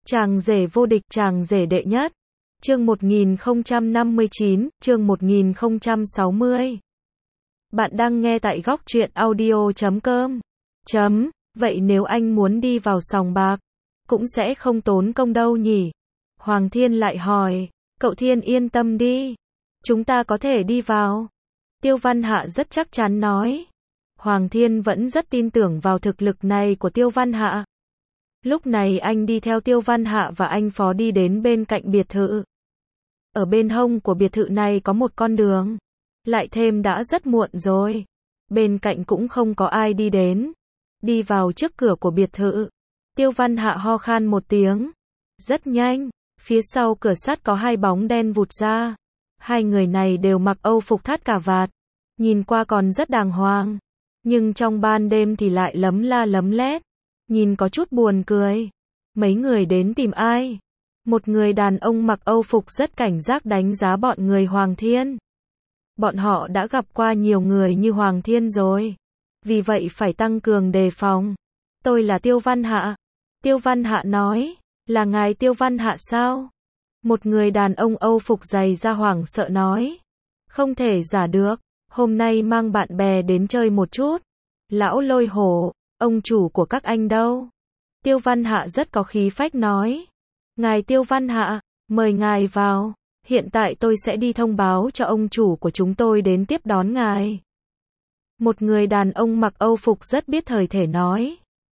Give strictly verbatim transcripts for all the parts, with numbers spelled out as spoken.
Chàng rể vô địch, chàng rể đệ nhất. Chương một nghìn không trăm năm mươi chín, chương một nghìn không trăm sáu mươi. Bạn đang nghe tại góc truyện audio chấm com. Chấm, vậy nếu anh muốn đi vào sòng bạc, cũng sẽ không tốn công đâu nhỉ? Hoàng Thiên lại hỏi, cậu Thiên yên tâm đi, chúng ta có thể đi vào. Tiêu Văn Hạ rất chắc chắn nói. Hoàng Thiên vẫn rất tin tưởng vào thực lực này của Tiêu Văn Hạ. Lúc này anh đi theo Tiêu Văn Hạ và anh Phó đi đến bên cạnh biệt thự. Ở bên hông của biệt thự này có một con đường. Lại thêm đã rất muộn rồi. Bên cạnh cũng không có ai đi đến. Đi vào trước cửa của biệt thự. Tiêu Văn Hạ ho khan một tiếng. Rất nhanh, phía sau cửa sắt có hai bóng đen vụt ra. Hai người này đều mặc âu phục thắt cà vạt. Nhìn qua còn rất đàng hoàng. Nhưng trong ban đêm thì lại lấm la lấm lét. Nhìn có chút buồn cười. Mấy người đến tìm ai? Một người đàn ông mặc âu phục rất cảnh giác đánh giá bọn người Hoàng Thiên. Bọn họ đã gặp qua nhiều người như Hoàng Thiên rồi. Vì vậy phải tăng cường đề phòng. Tôi là Tiêu Văn Hạ. Tiêu Văn Hạ nói, là ngài Tiêu Văn Hạ sao? Một người đàn ông âu phục dày da hoảng sợ nói. Không thể giả được, hôm nay mang bạn bè đến chơi một chút. Lão Lôi Hổ, ông chủ của các anh đâu? Tiêu Văn Hạ rất có khí phách nói. Ngài Tiêu Văn Hạ, mời ngài vào. Hiện tại tôi sẽ đi thông báo cho ông chủ của chúng tôi đến tiếp đón ngài. Một người đàn ông mặc âu phục rất biết thời thể nói.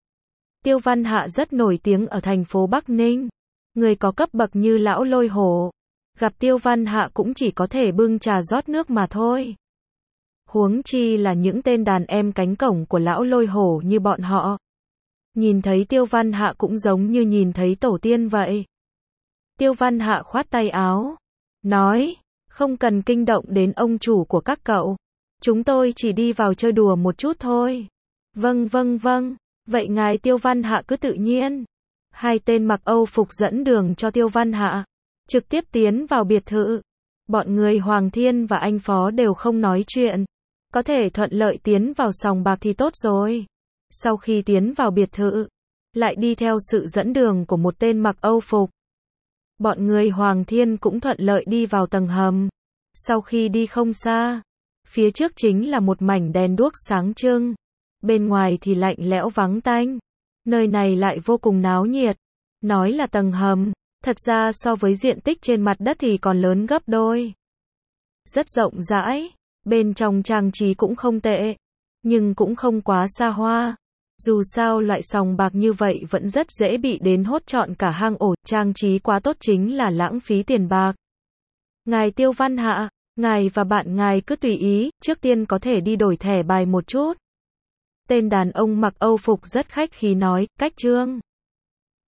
Tiêu Văn Hạ rất nổi tiếng ở thành phố Bắc Ninh. Người có cấp bậc như Lão Lôi Hổ. Gặp Tiêu Văn Hạ cũng chỉ có thể bưng trà rót nước mà thôi. Huống chi là những tên đàn em cánh cổng của Lão Lôi Hổ như bọn họ. Nhìn thấy Tiêu Văn Hạ cũng giống như nhìn thấy tổ tiên vậy. Tiêu Văn Hạ khoát tay áo. Nói, không cần kinh động đến ông chủ của các cậu. Chúng tôi chỉ đi vào chơi đùa một chút thôi. Vâng vâng vâng, vậy ngài Tiêu Văn Hạ cứ tự nhiên. Hai tên mặc âu phục dẫn đường cho Tiêu Văn Hạ. Trực tiếp tiến vào biệt thự. Bọn người Hoàng Thiên và anh Phó đều không nói chuyện. Có thể thuận lợi tiến vào sòng bạc thì tốt rồi. Sau khi tiến vào biệt thự, lại đi theo sự dẫn đường của một tên mặc âu phục. Bọn người Hoàng Thiên cũng thuận lợi đi vào tầng hầm. Sau khi đi không xa, phía trước chính là một mảnh đèn đuốc sáng trưng. Bên ngoài thì lạnh lẽo vắng tanh. Nơi này lại vô cùng náo nhiệt. Nói là tầng hầm, thật ra so với diện tích trên mặt đất thì còn lớn gấp đôi. Rất rộng rãi, bên trong trang trí cũng không tệ, nhưng cũng không quá xa hoa. Dù sao loại sòng bạc như vậy vẫn rất dễ bị đến hốt trọn cả hang ổ, trang trí quá tốt chính là lãng phí tiền bạc. Ngài Tiêu Văn Hạ, ngài và bạn ngài cứ tùy ý, trước tiên có thể đi đổi thẻ bài một chút. Tên đàn ông mặc âu phục rất khách khí nói, cách trương.